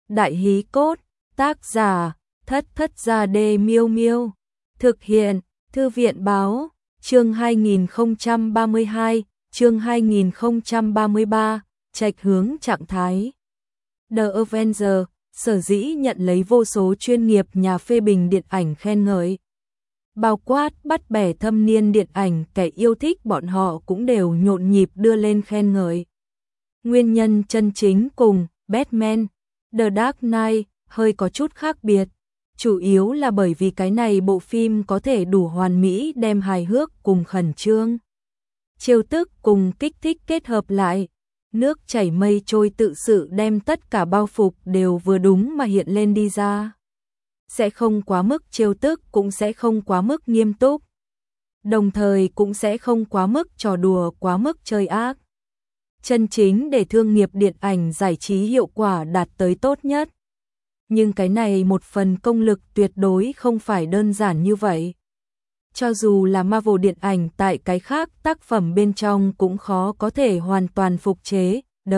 Đại hí cốt, tác giả, Thất Thất Gia Đê Miêu Miêu. Thực hiện, Thư viện báo, chương 2032, chương 2033, trạch hướng trạng thái. The Avenger, sở dĩ nhận lấy vô số chuyên nghiệp nhà phê bình điện ảnh khen ngợi. Bao quát bắt bẻ thâm niên điện ảnh, kẻ yêu thích bọn họ cũng đều nhộn nhịp đưa lên khen ngợi. Nguyên nhân chân chính cùng Batman, The Dark Knight hơi có chút khác biệt. Chủ yếu là bởi vì cái này bộ phim có thể đủ hoàn mỹ đem hài hước cùng khẩn trương, trêu tức cùng kích thích kết hợp lại. Nước chảy mây trôi tự sự đem tất cả bao phục đều vừa đúng mà hiện lên đi ra. Sẽ không quá mức trêu tức, cũng sẽ không quá mức nghiêm túc. Đồng thời cũng sẽ không quá mức trò đùa, quá mức chơi ác. Chân chính để thương nghiệp điện ảnh giải trí hiệu quả đạt tới tốt nhất. Nhưng cái này một phần công lực tuyệt đối không phải đơn giản như vậy. Cho dù là Marvel điện ảnh tại cái khác tác phẩm bên trong cũng khó có thể hoàn toàn phục chế. The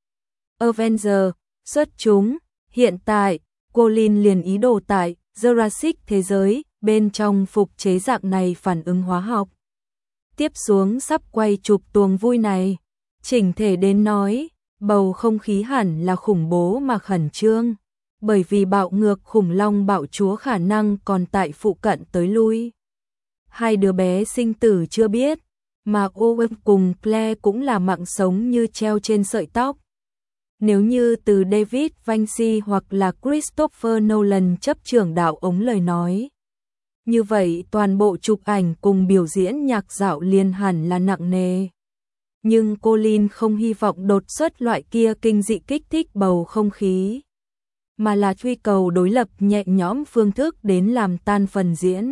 Avenger xuất chúng. Hiện tại, Colin liền ý đồ tại Jurassic thế giới bên trong phục chế dạng này phản ứng hóa học. Tiếp xuống sắp quay chụp tuồng vui này, chỉnh thể đến nói, bầu không khí hẳn là khủng bố mà khẩn trương. Bởi vì bạo ngược khủng long bạo chúa khả năng còn tại phụ cận tới lui. Hai đứa bé sinh tử chưa biết, mà Owen cùng Claire cũng là mạng sống như treo trên sợi tóc. Nếu như từ David Vinci hoặc là Christopher Nolan chấp trưởng đạo ống lời nói, như vậy toàn bộ chụp ảnh cùng biểu diễn nhạc dạo liền hẳn là nặng nề. Nhưng Colin không hy vọng đột xuất loại kia kinh dị kích thích bầu không khí, mà là truy cầu đối lập nhẹ nhõm phương thức đến làm tan phần diễn.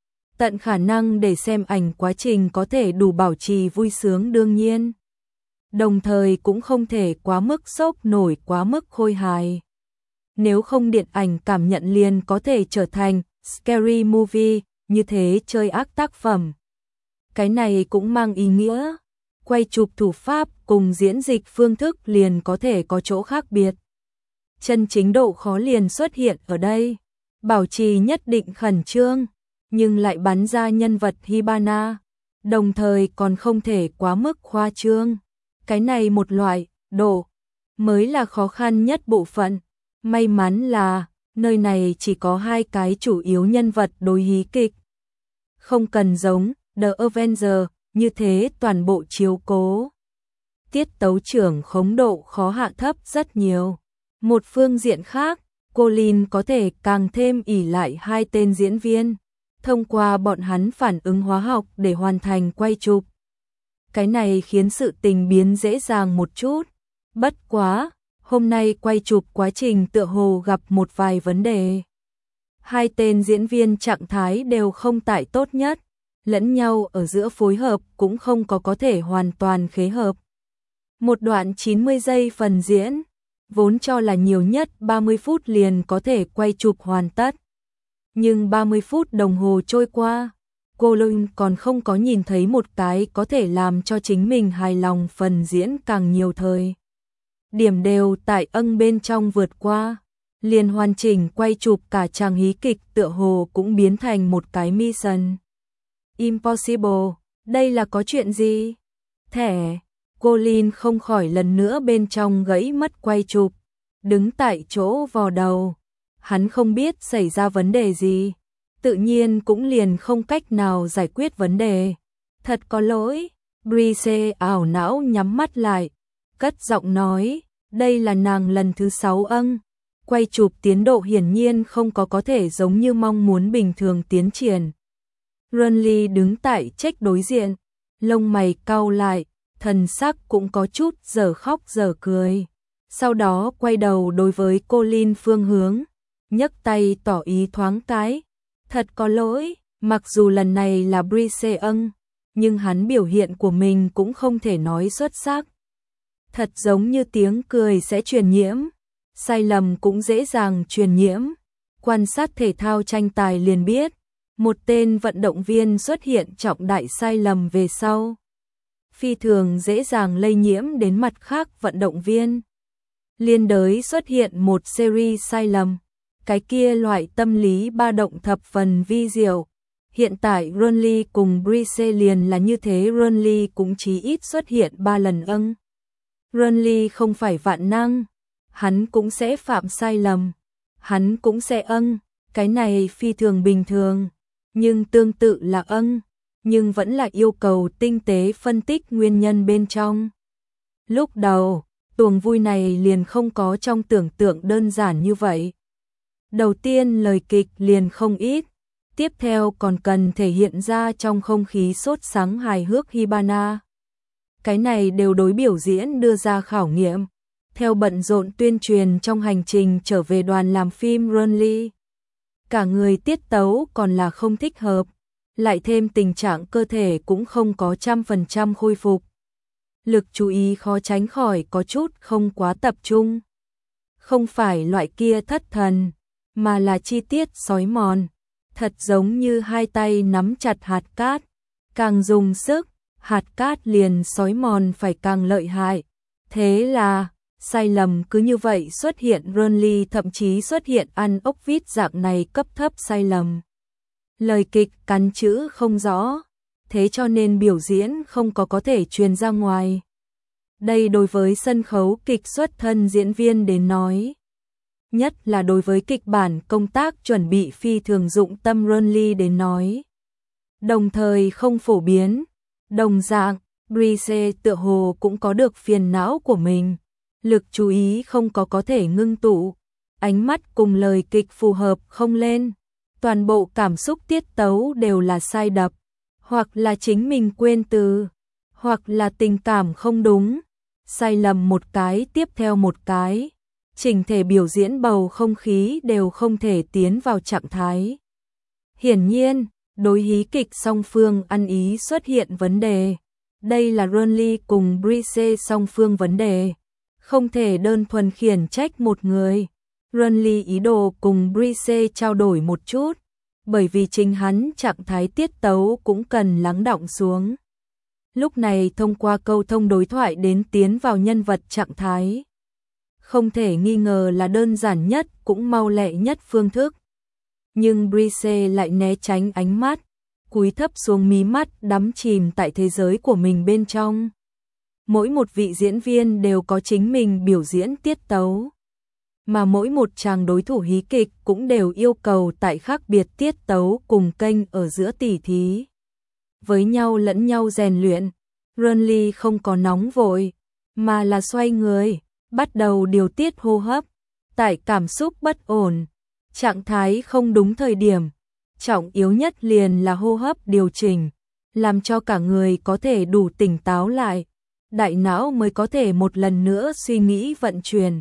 Tận khả năng để xem ảnh quá trình có thể đủ bảo trì vui sướng đương nhiên. Đồng thời cũng không thể quá mức sốc nổi, quá mức khôi hài. Nếu không điện ảnh cảm nhận liền có thể trở thành scary movie, như thế chơi ác tác phẩm. Cái này cũng mang ý nghĩa, quay chụp thủ pháp cùng diễn dịch phương thức liền có thể có chỗ khác biệt. Chân chính độ khó liền xuất hiện ở đây, bảo trì nhất định khẩn trương, nhưng lại bắn ra nhân vật Hibana, đồng thời còn không thể quá mức khoa trương. Cái này một loại độ mới là khó khăn nhất bộ phận. May mắn là nơi này chỉ có hai cái chủ yếu nhân vật đối hí kịch, không cần giống The Avenger như thế toàn bộ chiếu cố. Tiết tấu trưởng khống độ khó hạ thấp rất nhiều. Một phương diện khác, Colin có thể càng thêm ỷ lại hai tên diễn viên, thông qua bọn hắn phản ứng hóa học để hoàn thành quay chụp. Cái này khiến sự tình biến dễ dàng một chút. Bất quá, hôm nay quay chụp quá trình tựa hồ gặp một vài vấn đề. Hai tên diễn viên trạng thái đều không tại tốt nhất, lẫn nhau ở giữa phối hợp cũng không có thể hoàn toàn khế hợp. Một đoạn 90 giây phần diễn, vốn cho là nhiều nhất 30 phút liền có thể quay chụp hoàn tất. Nhưng 30 phút đồng hồ trôi qua, Colin còn không có nhìn thấy một cái có thể làm cho chính mình hài lòng phần diễn càng nhiều thời. Điểm đều tại bên trong vượt qua, liền hoàn chỉnh quay chụp cả chàng hí kịch tựa hồ cũng biến thành một cái mission impossible. Đây là có chuyện gì? Thẻ, Colin không khỏi lần nữa bên trong gãy mất quay chụp, đứng tại chỗ vò đầu. Hắn không biết xảy ra vấn đề gì, tự nhiên cũng liền không cách nào giải quyết vấn đề. Thật có lỗi, Brice ảo não nhắm mắt lại, cất giọng nói, đây là nàng lần thứ 6 quay chụp tiến độ hiển nhiên không có thể giống như mong muốn bình thường tiến triển. Runley đứng tại check đối diện, lông mày cau lại, thần sắc cũng có chút giờ khóc giờ cười. Sau đó quay đầu đối với Colin phương hướng, nhấc tay tỏ ý thoáng cái. Thật có lỗi, mặc dù lần này là Brice nhưng hắn biểu hiện của mình cũng không thể nói xuất sắc. Thật giống như tiếng cười sẽ truyền nhiễm, sai lầm cũng dễ dàng truyền nhiễm. Quan sát thể thao tranh tài liền biết, một tên vận động viên xuất hiện trọng đại sai lầm về sau, phi thường dễ dàng lây nhiễm đến mặt khác vận động viên. liên đới xuất hiện một series sai lầm. Cái kia loại tâm lý ba động thập phần vi diệu. Hiện tại Burnley cùng Brise liền là như thế, Burnley cũng chí ít xuất hiện 3 lần âng. Burnley không phải vạn năng, hắn cũng sẽ phạm sai lầm, hắn cũng sẽ âng, cái này phi thường bình thường, nhưng tương tự là âng, nhưng vẫn là yêu cầu tinh tế phân tích nguyên nhân bên trong. Lúc đầu, tuồng vui này liền không có trong tưởng tượng đơn giản như vậy. Đầu tiên lời kịch liền không ít, tiếp theo còn cần thể hiện ra trong không khí sốt sắng hài hước Hibana. Cái này đều đối biểu diễn đưa ra khảo nghiệm, theo bận rộn tuyên truyền trong hành trình trở về đoàn làm phim Burnley. Cả người tiết tấu còn là không thích hợp, lại thêm tình trạng cơ thể cũng không có 100% khôi phục. Lực chú ý khó tránh khỏi có chút không quá tập trung. Không phải loại kia thất thần, mà là chi tiết xói mòn, thật giống như hai tay nắm chặt hạt cát, càng dùng sức, hạt cát liền xói mòn phải càng lợi hại. Thế là, sai lầm cứ như vậy xuất hiện, Burnley thậm chí xuất hiện ăn ốc vít dạng này cấp thấp sai lầm. Lời kịch cắn chữ không rõ, thế cho nên biểu diễn không có thể truyền ra ngoài. Đây đối với sân khấu kịch xuất thân diễn viên đến nói, nhất là đối với kịch bản công tác chuẩn bị phi thường dụng tâm Burnley đến nói, đồng thời không phổ biến. Đồng dạng, Brise tựa hồ cũng có được phiền não của mình, lực chú ý không có thể ngưng tụ, ánh mắt cùng lời kịch phù hợp không lên, toàn bộ cảm xúc tiết tấu đều là sai đập, hoặc là chính mình quên từ, hoặc là tình cảm không đúng, sai lầm một cái tiếp theo một cái, chỉnh thể biểu diễn bầu không khí đều không thể tiến vào trạng thái. Hiển nhiên, đối hí kịch song phương ăn ý xuất hiện vấn đề. Đây là Burnley cùng Brise song phương vấn đề, không thể đơn thuần khiển trách một người. Burnley ý đồ cùng Brise trao đổi một chút, bởi vì chính hắn trạng thái tiết tấu cũng cần lắng đọng xuống. Lúc này thông qua câu thông đối thoại đến tiến vào nhân vật trạng thái, không thể nghi ngờ là đơn giản nhất cũng mau lẹ nhất phương thức. Nhưng Brise lại né tránh ánh mắt, cúi thấp xuống mí mắt đắm chìm tại thế giới của mình bên trong. Mỗi một vị diễn viên đều có chính mình biểu diễn tiết tấu, mà mỗi một chàng đối thủ hí kịch cũng đều yêu cầu tại khác biệt tiết tấu cùng kênh ở giữa tỉ thí. Với nhau lẫn nhau rèn luyện, Burnley không có nóng vội, mà là xoay người, bắt đầu điều tiết hô hấp, tại cảm xúc bất ổn, trạng thái không đúng thời điểm. Trọng yếu nhất liền là hô hấp điều chỉnh, làm cho cả người có thể đủ tỉnh táo lại, đại não mới có thể một lần nữa suy nghĩ vận chuyển.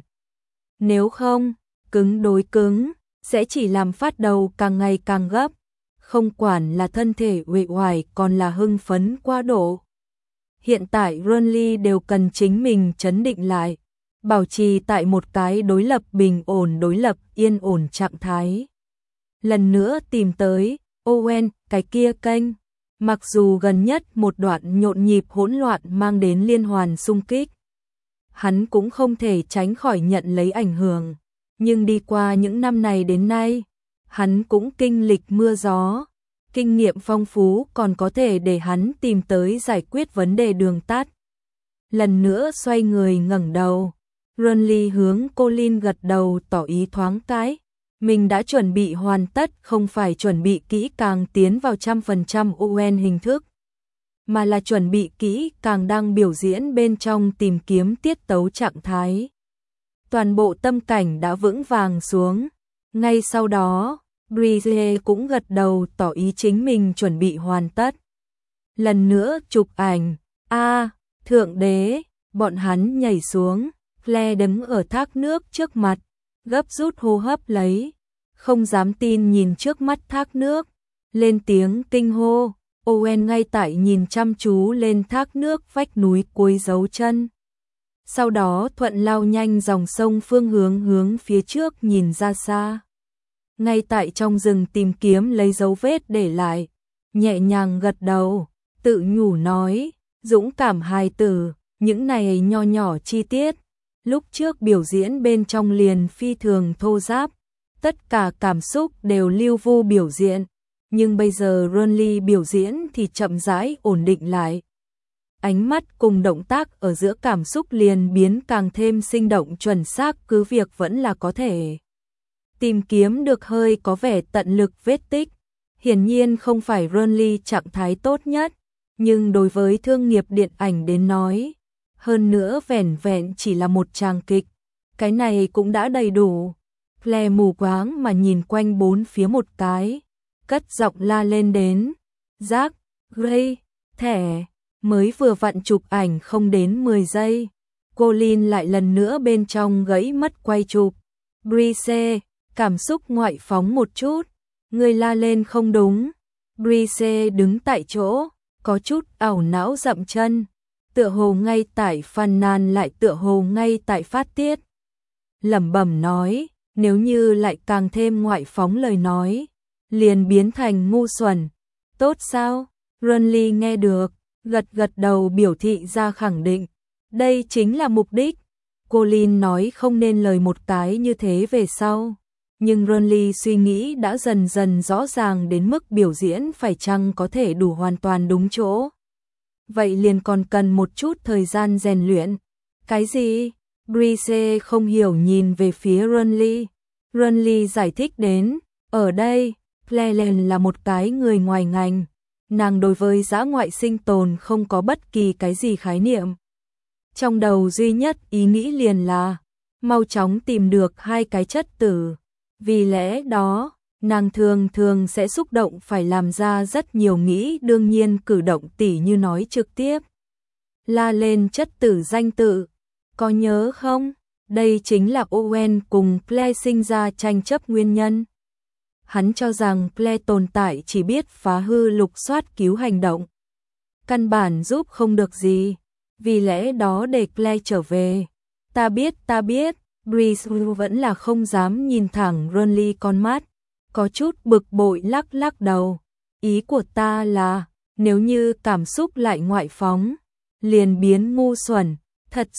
Nếu không, cứng đối cứng, sẽ chỉ làm phát đầu càng ngày càng gấp, không quản là thân thể uể oải còn là hưng phấn quá độ. Hiện tại Burnley đều cần chính mình trấn định lại, bảo trì tại một cái đối lập bình ổn, đối lập yên ổn trạng thái. Lần nữa tìm tới Owen, cái kia kênh, mặc dù gần nhất một đoạn nhộn nhịp hỗn loạn mang đến liên hoàn xung kích, hắn cũng không thể tránh khỏi nhận lấy ảnh hưởng, nhưng đi qua những năm này đến nay, hắn cũng kinh lịch mưa gió, kinh nghiệm phong phú còn có thể để hắn tìm tới giải quyết vấn đề đường tắt. Lần nữa xoay người ngẩng đầu, Burnley hướng Colin gật đầu tỏ ý thoáng cái. Mình đã chuẩn bị hoàn tất, không phải chuẩn bị kỹ càng tiến vào 100% Owen hình thức, mà là chuẩn bị kỹ càng đang biểu diễn bên trong tìm kiếm tiết tấu trạng thái. Toàn bộ tâm cảnh đã vững vàng xuống. Ngay sau đó, Brise cũng gật đầu tỏ ý chính mình chuẩn bị hoàn tất. Lần nữa chụp ảnh, thượng đế, bọn hắn nhảy xuống, Claire đứng ở thác nước trước mặt, gấp rút hô hấp lấy, không dám tin nhìn trước mắt thác nước, lên tiếng kinh hô. Owen ngay tại nhìn chăm chú lên thác nước vách núi cuối dấu chân. Sau đó thuận lao nhanh dòng sông phương hướng phía trước nhìn ra xa. Ngay tại trong rừng tìm kiếm lấy dấu vết để lại, nhẹ nhàng gật đầu, tự nhủ nói, dũng cảm hài tử, những này nho nhỏ chi tiết, Lúc trước biểu diễn bên trong liền phi thường thô ráp, tất cả cảm xúc đều lưu vu biểu diễn, nhưng bây giờ Ronly biểu diễn thì chậm rãi ổn định lại. Ánh mắt cùng động tác ở giữa cảm xúc liền biến càng thêm sinh động chuẩn xác, cứ việc vẫn là có thể tìm kiếm được hơi có vẻ tận lực vết tích. Hiển nhiên không phải Ronly trạng thái tốt nhất, nhưng đối với thương nghiệp điện ảnh đến nói, hơn nữa vẻn vẹn chỉ là một tràng kịch, cái này cũng đã đầy đủ. Claire mù quáng mà nhìn quanh bốn phía một cái, cất giọng la lên đến, Jack, Gray, thẻ, mới vừa vặn chụp ảnh không đến 10 giây. Colin lại lần nữa bên trong gãy mất quay chụp. Brice, cảm xúc ngoại phóng một chút, người la lên không đúng. Brice đứng tại chỗ, có chút ảo não dậm chân, tựa hồ ngay tại phàn nàn lại tựa hồ ngay tại phát tiết. Lẩm bẩm nói, nếu như lại càng thêm ngoại phóng lời nói, liền biến thành ngu xuẩn. Tốt sao? Ronly nghe được, gật gật đầu biểu thị ra khẳng định. Đây chính là mục đích. Colin nói không nên lời một cái như thế về sau. Nhưng Ronly suy nghĩ đã dần dần rõ ràng đến mức biểu diễn phải chăng có thể đủ hoàn toàn đúng chỗ. Vậy liền còn cần một chút thời gian rèn luyện. Cái gì? Brice không hiểu nhìn về phía Ronly. Ronly giải thích đến, ở đây, Claire là một cái người ngoài ngành. Nàng đối với dã ngoại sinh tồn không có bất kỳ cái gì khái niệm. Trong đầu duy nhất ý nghĩ liền là mau chóng tìm được hai cái chất tử. Vì lẽ đó, nàng thường thường sẽ xúc động phải làm ra rất nhiều nghĩ đương nhiên cử động tỉ như nói trực tiếp. La lên chất tử danh tự. Có nhớ không? Đây chính là Owen cùng Claire sinh ra tranh chấp nguyên nhân. Hắn cho rằng Claire tồn tại chỉ biết phá hư lục soát cứu hành động. Căn bản giúp không được gì. Vì lẽ đó để Claire trở về. Ta biết, Brice vẫn là không dám nhìn thẳng Ronly con mắt. Có chút bực bội lắc lắc đầu. Ý của ta là, nếu như cảm xúc lại ngoại phóng, liền biến ngu xuẩn, thật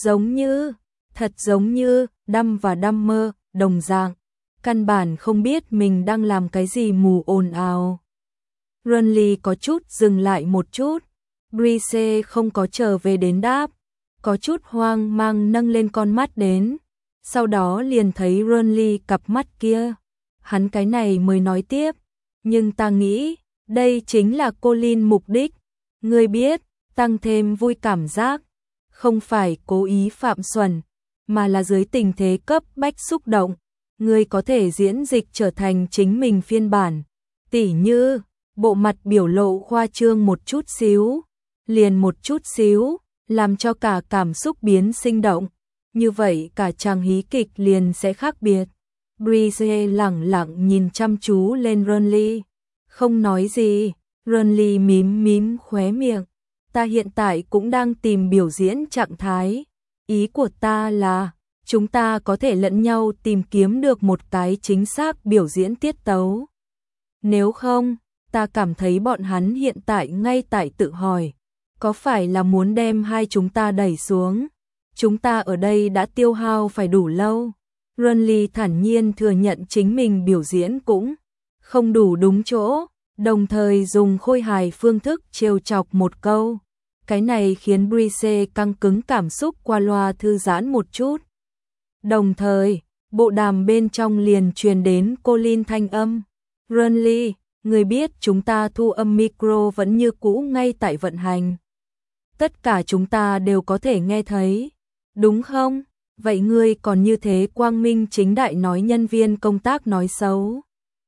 giống như, đăm và đăm mơ, đồng dạng. Căn bản không biết mình đang làm cái gì mù ồn ào. Ronly có chút dừng lại một chút. Brice không có trở về đến đáp. Có chút hoang mang nâng lên con mắt đến. Sau đó liền thấy Ronly cặp mắt kia. Hắn cái này mới nói tiếp. Nhưng ta nghĩ, đây chính là Colin mục đích. Ngươi biết, tăng thêm vui cảm giác. Không phải cố ý phạm xuẩn, mà là dưới tình thế cấp bách xúc động. Ngươi có thể diễn dịch trở thành chính mình phiên bản. Tỉ như, bộ mặt biểu lộ khoa trương một chút xíu, liền một chút xíu, làm cho cả cảm xúc biến sinh động. Như vậy cả chàng hí kịch liền sẽ khác biệt. Brice lẳng lặng nhìn chăm chú lên Ronly. Không nói gì, Ronly mím khóe miệng. Ta hiện tại cũng đang tìm biểu diễn trạng thái. Ý của ta là, chúng ta có thể lẫn nhau tìm kiếm được một cái chính xác biểu diễn tiết tấu. Nếu không, ta cảm thấy bọn hắn hiện tại ngay tại tự hỏi, có phải là muốn đem hai chúng ta đẩy xuống? Chúng ta ở đây đã tiêu hao phải đủ lâu. Ronly thản nhiên thừa nhận chính mình biểu diễn cũng không đủ đúng chỗ, đồng thời dùng khôi hài phương thức trêu chọc một câu. Cái này khiến Brice căng cứng cảm xúc qua loa thư giãn một chút. Đồng thời, bộ đàm bên trong liền truyền đến Colin thanh âm. Ronly, người biết chúng ta thu âm micro vẫn như cũ ngay tại vận hành. Tất cả chúng ta đều có thể nghe thấy. Đúng không? Vậy ngươi còn như thế quang minh chính đại nói nhân viên công tác nói xấu.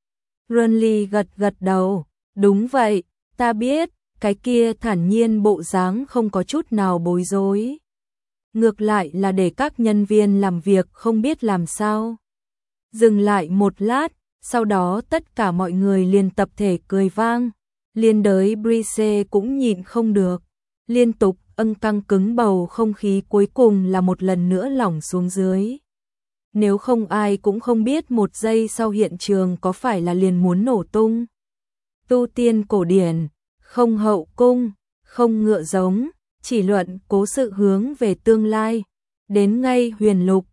Ronly gật gật đầu. Đúng vậy, ta biết. Cái kia thản nhiên bộ dáng không có chút nào bối rối. Ngược lại là để các nhân viên làm việc không biết làm sao. Dừng lại một lát, sau đó tất cả mọi người liền tập thể cười vang. Liên đới Brice cũng nhịn không được. Liên tục căng cứng bầu không khí cuối cùng là một lần nữa lỏng xuống dưới. Nếu không ai cũng không biết một giây sau hiện trường có phải là liền muốn nổ tung. Tu tiên cổ điển, không hậu cung, không ngựa giống, chỉ luận cố sự hướng về tương lai. đến ngay huyền lục,